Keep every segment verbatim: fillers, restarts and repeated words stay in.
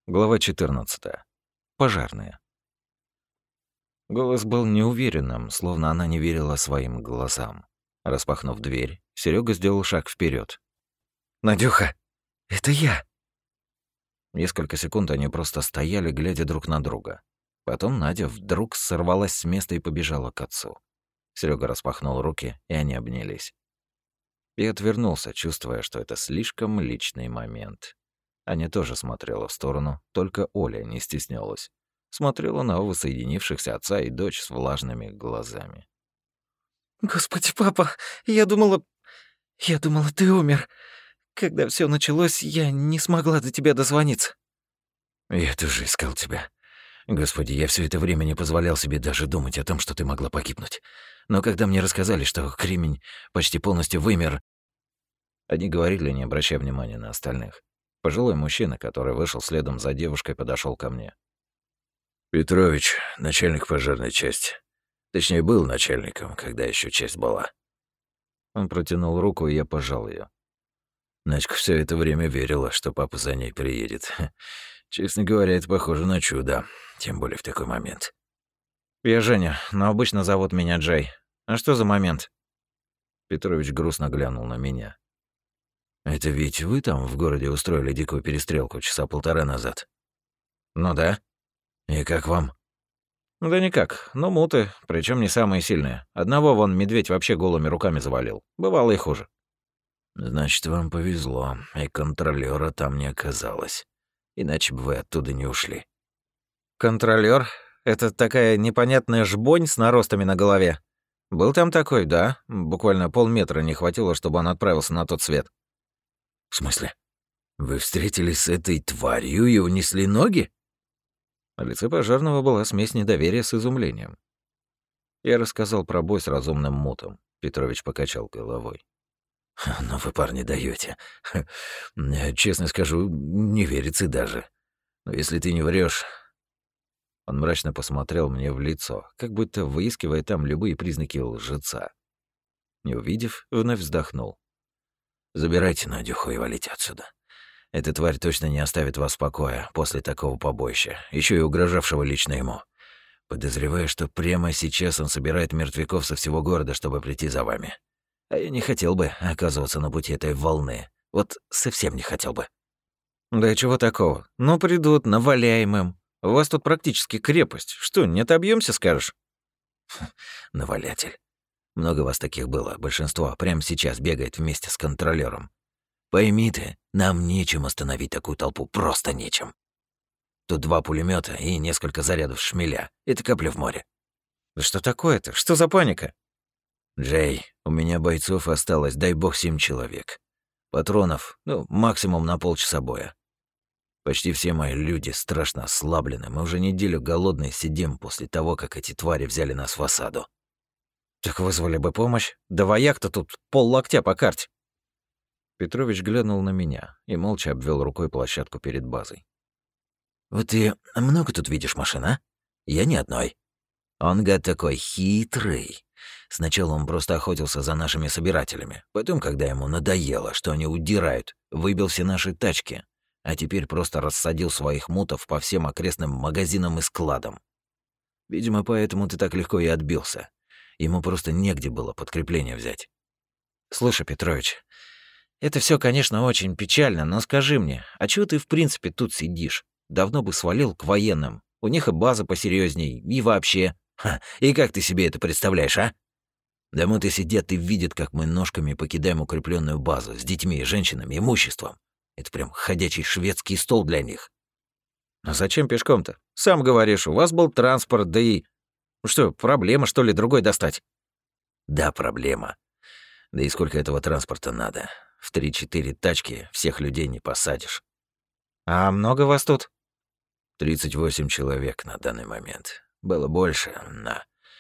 Глава четырнадцатая. Пожарные. Голос был неуверенным, словно она не верила своим глазам. Распахнув дверь, Серега сделал шаг вперед. «Надюха, это я!» Несколько секунд они просто стояли, глядя друг на друга. Потом Надя вдруг сорвалась с места и побежала к отцу. Серега распахнул руки, и они обнялись. И отвернулся, чувствуя, что это слишком личный момент. Аня тоже смотрела в сторону, только Оля не стеснялась. Смотрела на воссоединившихся отца и дочь с влажными глазами. «Господи, папа, я думала... Я думала, ты умер. Когда все началось, я не смогла до тебя дозвониться». «Я тоже искал тебя. Господи, я все это время не позволял себе даже думать о том, что ты могла погибнуть. Но когда мне рассказали, что кремень почти полностью вымер...» Они говорили, не обращая внимания на остальных. Пожилой мужчина, который вышел следом за девушкой, подошел ко мне. «Петрович, начальник пожарной части. Точнее, был начальником, когда еще часть была». Он протянул руку, и я пожал ее. Надька все это время верила, что папа за ней приедет. Честно говоря, это похоже на чудо, тем более в такой момент. «Я Женя, но обычно зовут меня Джей. А что за момент?» Петрович грустно глянул на меня. «Это ведь вы там в городе устроили дикую перестрелку часа полтора назад?» «Ну да». «И как вам?» «Да никак, но муты, причем не самые сильные. Одного вон медведь вообще голыми руками завалил. Бывало и хуже». «Значит, вам повезло, и контролёра там не оказалось. Иначе бы вы оттуда не ушли». «Контролёр? Это такая непонятная жбонь с наростами на голове. Был там такой, да? Буквально полметра не хватило, чтобы он отправился на тот свет». «В смысле? Вы встретились с этой тварью и унесли ноги?» На лице пожарного была смесь недоверия с изумлением. Я рассказал про бой с разумным мутом. Петрович покачал головой. «Ну вы, парни, даёте. Честно скажу, не верится даже. Но если ты не врёшь...» Он мрачно посмотрел мне в лицо, как будто выискивая там любые признаки лжеца. Не увидев, вновь вздохнул. «Забирайте Надюху и валите отсюда. Эта тварь точно не оставит вас в покое после такого побоища, ещё и угрожавшего лично ему. Подозреваю, что прямо сейчас он собирает мертвяков со всего города, чтобы прийти за вами. А я не хотел бы оказываться на пути этой волны. Вот совсем не хотел бы». «Да и чего такого? Ну, придут, наваляем им. У вас тут практически крепость. Что, не отобьёмся, скажешь?» «Навалятель. Много вас таких было. Большинство прямо сейчас бегает вместе с контролёром. Пойми ты, нам нечем остановить такую толпу, просто нечем. Тут два пулемёта и несколько зарядов шмеля. Это капля в море». «Да что такое-то? Что за паника?» «Джей, у меня бойцов осталось, дай бог, семь человек. Патронов, ну, максимум на полчаса боя. Почти все мои люди страшно ослаблены. Мы уже неделю голодные сидим после того, как эти твари взяли нас в осаду». «Так вызвали бы помощь. Да вояк-то тут пол локтя по карте». Петрович глянул на меня и молча обвел рукой площадку перед базой. «Вот ты много тут видишь машин, а? Я ни одной. Он, гад, такой хитрый. Сначала он просто охотился за нашими собирателями. Потом, когда ему надоело, что они удирают, выбил все наши тачки. А теперь просто рассадил своих мутов по всем окрестным магазинам и складам. Видимо, поэтому ты так легко и отбился. Ему просто негде было подкрепление взять». «Слушай, Петрович, это все, конечно, очень печально, но скажи мне, а чего ты в принципе тут сидишь? Давно бы свалил к военным. У них и база посерьезней, и вообще...» «Ха, и как ты себе это представляешь, а? Да мы-то сидят и видят, как мы ножками покидаем укрепленную базу с детьми, женщинами, имуществом. Это прям ходячий шведский стол для них». «А зачем пешком-то? Сам говоришь, у вас был транспорт, да и... Ну что, проблема, что ли, другой достать?» «Да, проблема. Да и сколько этого транспорта надо? В три-четыре тачки всех людей не посадишь». «А много вас тут?» тридцать восемь человек на данный момент. Было больше, но...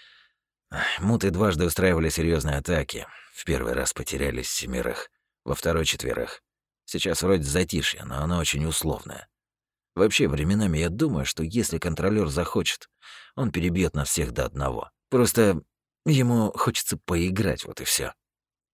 Муты дважды устраивали серьезные атаки. В первый раз потерялись семерых, во второй — четверых. Сейчас вроде затишье, но оно очень условное. Вообще, временами я думаю, что если контролёр захочет, он перебьет нас всех до одного. Просто ему хочется поиграть, вот и все.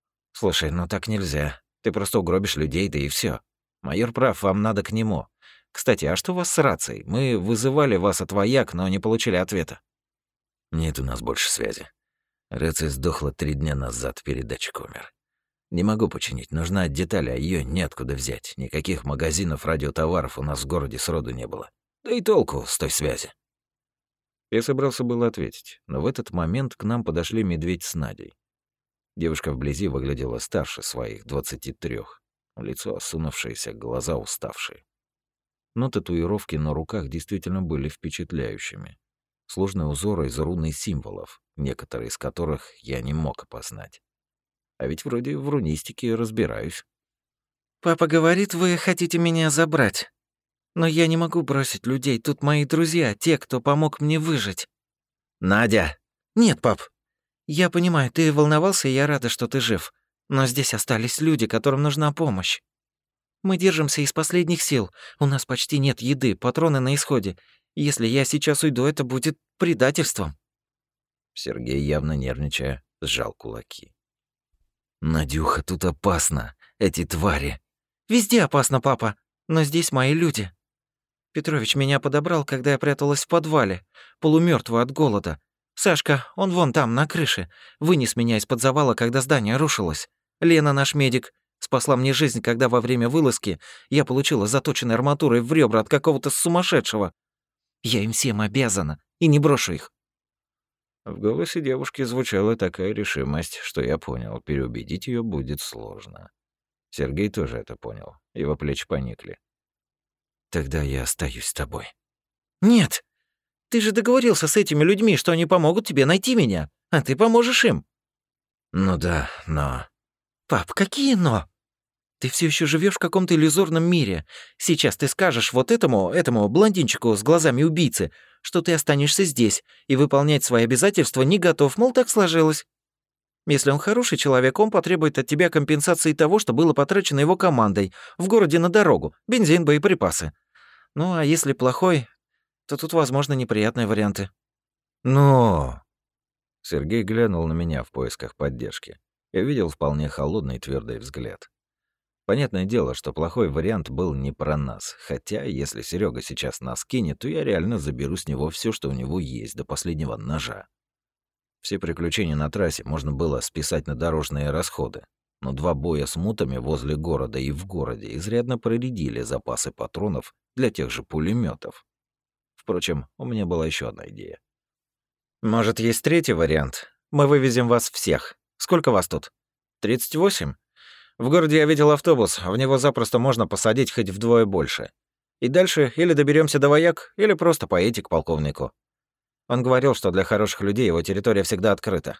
«Слушай, ну так нельзя. Ты просто угробишь людей, да и все. Майор прав, вам надо к нему. Кстати, а что у вас с рацией? Мы вызывали вас от вояк, но не получили ответа». «Нет у нас больше связи. Рация сдохла три дня назад, передатчик умер. Не могу починить, нужна деталь, а её неоткуда взять. Никаких магазинов радиотоваров у нас в городе сроду не было. Да и толку с той связи». Я собрался было ответить, но в этот момент к нам подошли Медведь с Надей. Девушка вблизи выглядела старше своих двадцати трёх. Лицо осунувшееся, глаза уставшие. Но татуировки на руках действительно были впечатляющими. Сложные узоры из рун и символов, некоторые из которых я не мог опознать. А ведь вроде в рунистике разбираюсь. «Папа говорит, вы хотите меня забрать. Но я не могу бросить людей, тут мои друзья, те, кто помог мне выжить». «Надя!» «Нет, пап. Я понимаю, ты волновался, и я рада, что ты жив. Но здесь остались люди, которым нужна помощь. Мы держимся из последних сил. У нас почти нет еды, патроны на исходе. Если я сейчас уйду, это будет предательством». Сергей, явно нервничая, сжал кулаки. «Надюха, тут опасно. Эти твари». «Везде опасно, папа. Но здесь мои люди. Петрович меня подобрал, когда я пряталась в подвале, полумёртвую от голода. Сашка, он вон там, на крыше, вынес меня из-под завала, когда здание рушилось. Лена, наш медик, спасла мне жизнь, когда во время вылазки я получила заточенной арматурой в ребра от какого-то сумасшедшего. Я им всем обязана и не брошу их». В голосе девушки звучала такая решимость, что я понял, переубедить ее будет сложно. Сергей тоже это понял, его плечи поникли. «Тогда я остаюсь с тобой». «Нет! Ты же договорился с этими людьми, что они помогут тебе найти меня, а ты поможешь им». «Ну да, но...» «Пап, какие «но»? Ты все еще живешь в каком-то иллюзорном мире. Сейчас ты скажешь вот этому, этому блондинчику с глазами убийцы, что ты останешься здесь и выполнять свои обязательства не готов, мол, так сложилось. Если он хороший человек, он потребует от тебя компенсации того, что было потрачено его командой в городе на дорогу, бензин, боеприпасы. Ну, а если плохой, то тут возможны неприятные варианты». «Но...» Сергей глянул на меня в поисках поддержки. Я видел вполне холодный и твердый взгляд. Понятное дело, что плохой вариант был не про нас, хотя если Серега сейчас нас кинет, то я реально заберу с него все, что у него есть, до последнего ножа. Все приключения на трассе можно было списать на дорожные расходы, но два боя с мутами возле города и в городе изрядно проредили запасы патронов для тех же пулеметов. Впрочем, у меня была еще одна идея. «Может, есть третий вариант? Мы вывезем вас всех. Сколько вас тут? тридцать восемь? В городе я видел автобус, в него запросто можно посадить хоть вдвое больше. И дальше или доберемся до вояк, или просто поедете к полковнику. Он говорил, что для хороших людей его территория всегда открыта».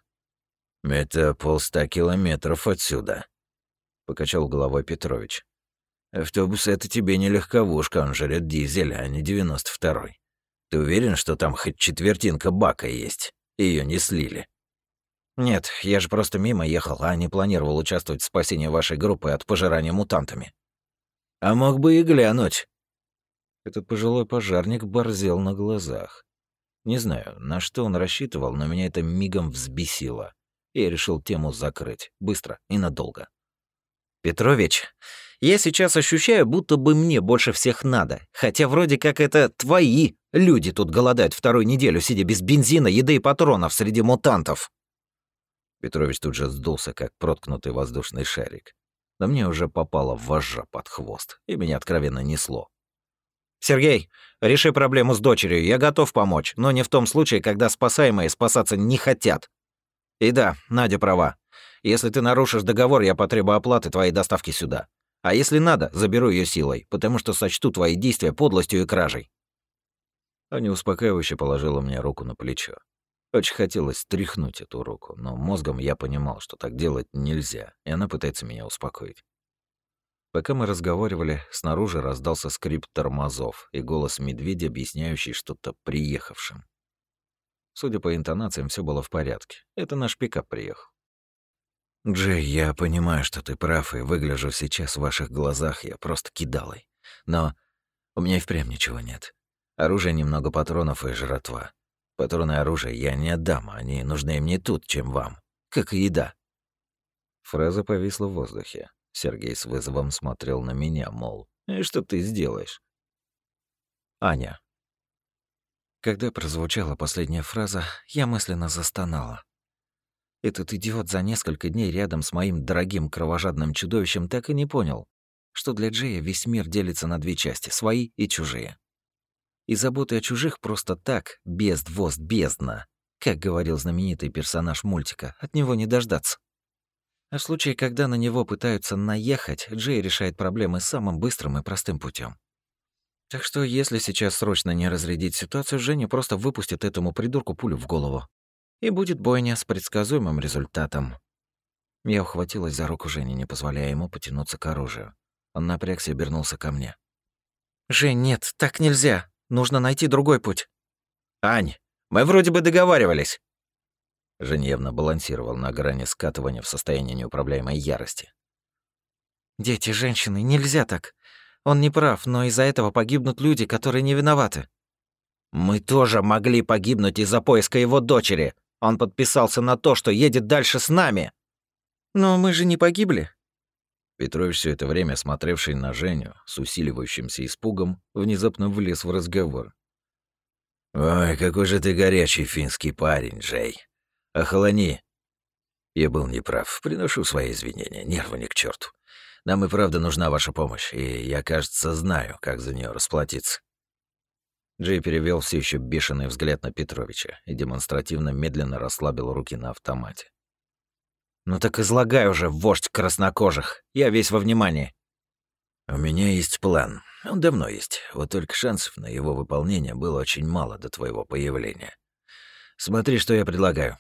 «Это полста километров отсюда», — покачал головой Петрович. «Автобус — это тебе не легковушка, он жрет дизель, а не девяносто второй. Ты уверен, что там хоть четвертинка бака есть? Ее не слили?» «Нет, я же просто мимо ехал, а не планировал участвовать в спасении вашей группы от пожирания мутантами». «А мог бы и глянуть». Этот пожилой пожарник борзел на глазах. Не знаю, на что он рассчитывал, но меня это мигом взбесило. И я решил тему закрыть. Быстро и надолго. «Петрович, я сейчас ощущаю, будто бы мне больше всех надо. Хотя вроде как это твои люди тут голодают вторую неделю, сидя без бензина, еды и патронов среди мутантов». Петрович тут же сдулся, как проткнутый воздушный шарик. Но мне уже попало вожжа под хвост, и меня откровенно несло. «Сергей, реши проблему с дочерью, я готов помочь, но не в том случае, когда спасаемые спасаться не хотят. И да, Надя права. Если ты нарушишь договор, я потребую оплаты твоей доставки сюда. А если надо, заберу ее силой, потому что сочту твои действия подлостью и кражей». Аня успокаивающе положила мне руку на плечо. Очень хотелось стряхнуть эту руку, но мозгом я понимал, что так делать нельзя, и она пытается меня успокоить. Пока мы разговаривали, снаружи раздался скрип тормозов и голос медведя, объясняющий что-то приехавшим. Судя по интонациям, все было в порядке. Это наш пикап приехал. «Джей, я понимаю, что ты прав, и выгляжу сейчас в ваших глазах я просто кидалой. Но у меня и впрямь ничего нет. Оружие, немного патронов и жратва. Патроны и оружие я не отдам, они нужны мне тут, чем вам. Как и еда». Фраза повисла в воздухе. Сергей с вызовом смотрел на меня, мол, «И что ты сделаешь?» Аня. Когда прозвучала последняя фраза, я мысленно застонала. Этот идиот за несколько дней рядом с моим дорогим кровожадным чудовищем так и не понял, что для Джея весь мир делится на две части — свои и чужие. И заботы о чужих просто так, безд, вост, бездна, как говорил знаменитый персонаж мультика, от него не дождаться. А в случае, когда на него пытаются наехать, Джей решает проблемы самым быстрым и простым путем. Так что, если сейчас срочно не разрядить ситуацию, Женя просто выпустит этому придурку пулю в голову. И будет бойня с предсказуемым результатом. Я ухватилась за руку Жени, не позволяя ему потянуться к оружию. Он напрягся и обернулся ко мне. «Жень, нет, так нельзя. Нужно найти другой путь». «Ань, мы вроде бы договаривались». Жень явно балансировал на грани скатывания в состояние неуправляемой ярости. «Дети, женщины, нельзя так. Он не прав, но из-за этого погибнут люди, которые не виноваты». «Мы тоже могли погибнуть из-за поиска его дочери. Он подписался на то, что едет дальше с нами». «Но мы же не погибли». Петрович, все это время смотревший на Женю с усиливающимся испугом, внезапно влез в разговор. «Ой, какой же ты горячий финский парень, Джей. Охолони». Я был неправ. Приношу свои извинения. Нервы ни к черту. Нам и правда нужна ваша помощь, и я, кажется, знаю, как за нее расплатиться. Джей перевел все еще бешеный взгляд на Петровича и демонстративно медленно расслабил руки на автомате. «Ну так излагай уже, вождь краснокожих. Я весь во внимании». «У меня есть план. Он давно есть. Вот только шансов на его выполнение было очень мало до твоего появления. Смотри, что я предлагаю».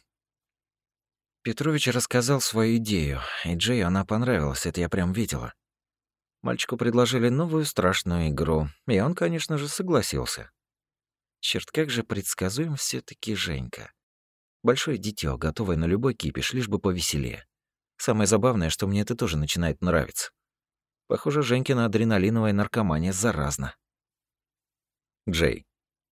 Петрович рассказал свою идею, и Джею она понравилась, это я прям видела. Мальчику предложили новую страшную игру, и он, конечно же, согласился. Черт, как же предсказуем все таки Женька. Большое дитё, готовое на любой кипиш, лишь бы повеселее. Самое забавное, что мне это тоже начинает нравиться. Похоже, Женькина адреналиновая наркомания заразна. Джей.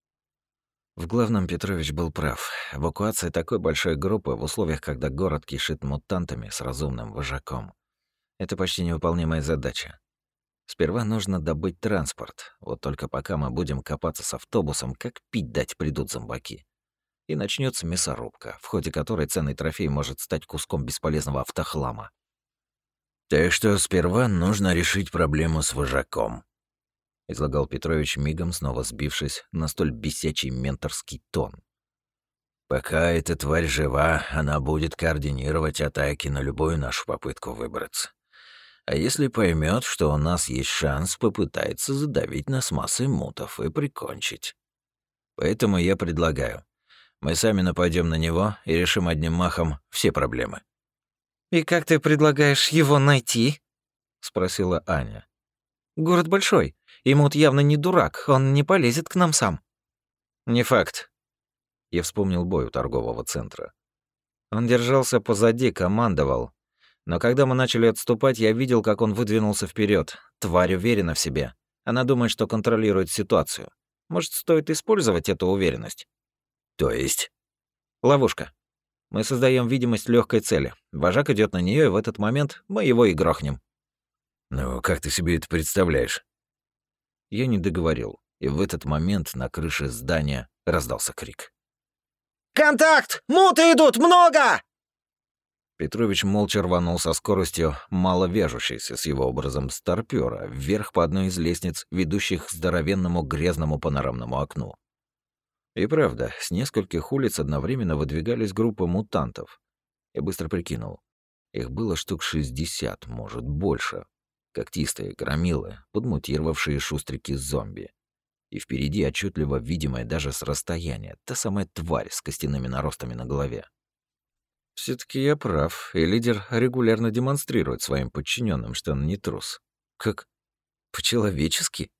В главном Петрович был прав. Эвакуация такой большой группы в условиях, когда город кишит мутантами с разумным вожаком — это почти невыполнимая задача. Сперва нужно добыть транспорт. Вот только пока мы будем копаться с автобусом, как пить дать придут зомбаки. И начнется мясорубка, в ходе которой ценный трофей может стать куском бесполезного автохлама. «Так что сперва нужно решить проблему с вожаком», — излагал Петрович, мигом снова сбившись на столь бесячий менторский тон. «Пока эта тварь жива, она будет координировать атаки на любую нашу попытку выбраться. А если поймет, что у нас есть шанс, попытается задавить нас массой мутов и прикончить. Поэтому я предлагаю, мы сами нападем на него и решим одним махом все проблемы». «И как ты предлагаешь его найти?» — спросила Аня. «Город большой, и Мут явно не дурак, он не полезет к нам сам». «Не факт». Я вспомнил бой у торгового центра. Он держался позади, командовал. Но когда мы начали отступать, я видел, как он выдвинулся вперед. Тварь уверена в себе. Она думает, что контролирует ситуацию. Может, стоит использовать эту уверенность? То есть? Ловушка. Мы создаем видимость легкой цели. Вожак идет на нее, и в этот момент мы его и грохнем. Ну, как ты себе это представляешь? Я не договорил, и в этот момент на крыше здания раздался крик. «Контакт! Муты идут! Много!» Петрович молча рванул со скоростью, мало вяжущейся с его образом старпёра, вверх по одной из лестниц, ведущих к здоровенному грязному панорамному окну. И правда, с нескольких улиц одновременно выдвигались группы мутантов. Я быстро прикинул. Их было штук шестьдесят, может, больше. Когтистые, громилы, подмутировавшие шустрики-зомби. И впереди отчетливо видимая даже с расстояния та самая тварь с костяными наростами на голове. все таки я прав, и лидер регулярно демонстрирует своим подчиненным, что он не трус. Как по-человечески.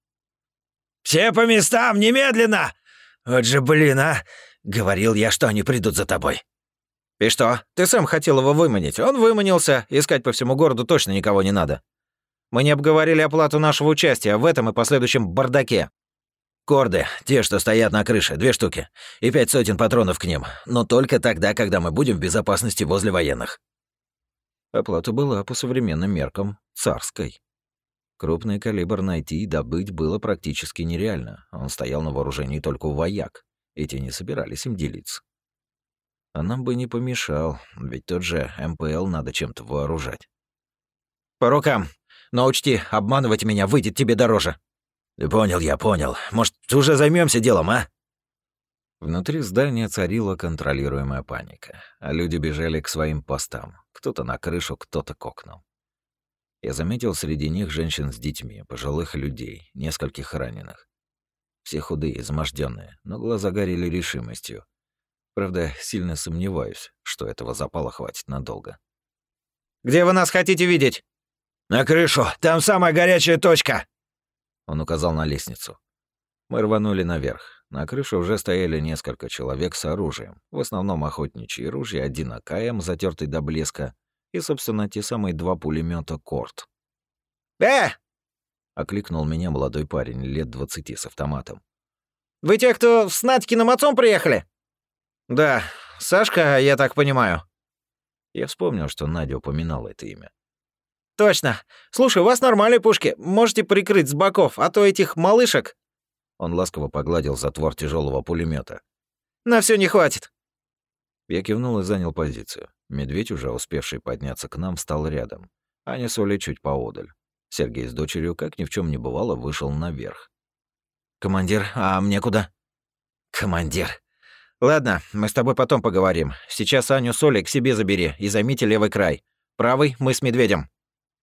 «Все по местам, немедленно! Вот же блин, а! Говорил я, что они придут за тобой». «И что? Ты сам хотел его выманить. Он выманился. Искать по всему городу точно никого не надо. Мы не обговорили оплату нашего участия в этом и последующем бардаке». «Корды, те, что стоят на крыше, две штуки. И пять сотен патронов к ним. Но только тогда, когда мы будем в безопасности возле военных». Оплата была по современным меркам царской. Крупный калибр найти и добыть было практически нереально. Он стоял на вооружении только у вояк. Эти не собирались им делиться. А нам бы не помешал, ведь тот же эм пэ эл надо чем-то вооружать. «По рукам! Но учти, обманывать меня выйдет тебе дороже!» «Да понял я, понял. Может, уже займемся делом, а?» Внутри здания царила контролируемая паника, а люди бежали к своим постам. Кто-то на крышу, кто-то к окнам. Я заметил среди них женщин с детьми, пожилых людей, нескольких раненых. Все худые, измождённые, но глаза горели решимостью. Правда, сильно сомневаюсь, что этого запала хватит надолго. «Где вы нас хотите видеть?» «На крышу! Там самая горячая точка!» Он указал на лестницу. Мы рванули наверх. На крыше уже стояли несколько человек с оружием, в основном охотничьи ружья, один а ка эм, затертый до блеска, и, собственно, те самые два пулемета Корт. «Э!» — окликнул меня молодой парень лет двадцати с автоматом. «Вы те, кто с Надькиным отцом приехали?» «Да, Сашка, я так понимаю». Я вспомнил, что Надя упоминала это имя. «Точно. Слушай, у вас нормальные пушки. Можете прикрыть с боков, а то этих малышек...» Он ласково погладил затвор тяжелого пулемета. «На все не хватит». Я кивнул и занял позицию. Медведь, уже успевший подняться к нам, стал рядом. Аня с Олей чуть поодаль. Сергей с дочерью, как ни в чем не бывало, вышел наверх. «Командир, а мне куда?» «Командир. Ладно, мы с тобой потом поговорим. Сейчас Аню с Олей к себе забери и займите левый край. Правый мы с Медведем».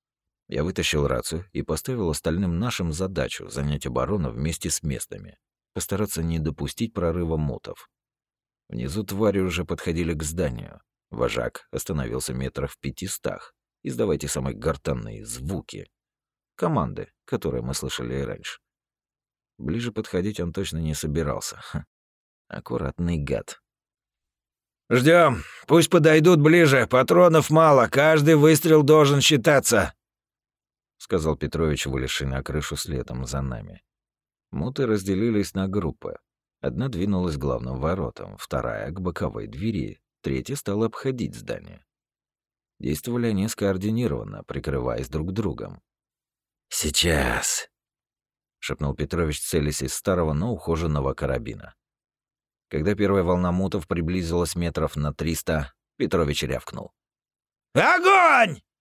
Я вытащил рацию и поставил остальным нашим задачу занять оборону вместе с местными, постараться не допустить прорыва мутов. Внизу твари уже подходили к зданию. Вожак остановился метров в пятистах, издавая те самые гортанные звуки. Команды, которые мы слышали и раньше. Ближе подходить он точно не собирался. Ха. Аккуратный гад. Ждем. Пусть подойдут ближе. Патронов мало. Каждый выстрел должен считаться», — сказал Петрович, вылезший на крышу следом за нами. Муты разделились на группы. Одна двинулась к главным воротам, вторая — к боковой двери, третья стала обходить здание. Действовали они скоординированно, прикрываясь друг другом. «Сейчас», — шепнул Петрович, целясь из старого, но ухоженного карабина. Когда первая волна мутов приблизилась метров на триста, Петрович рявкнул. «Огонь!»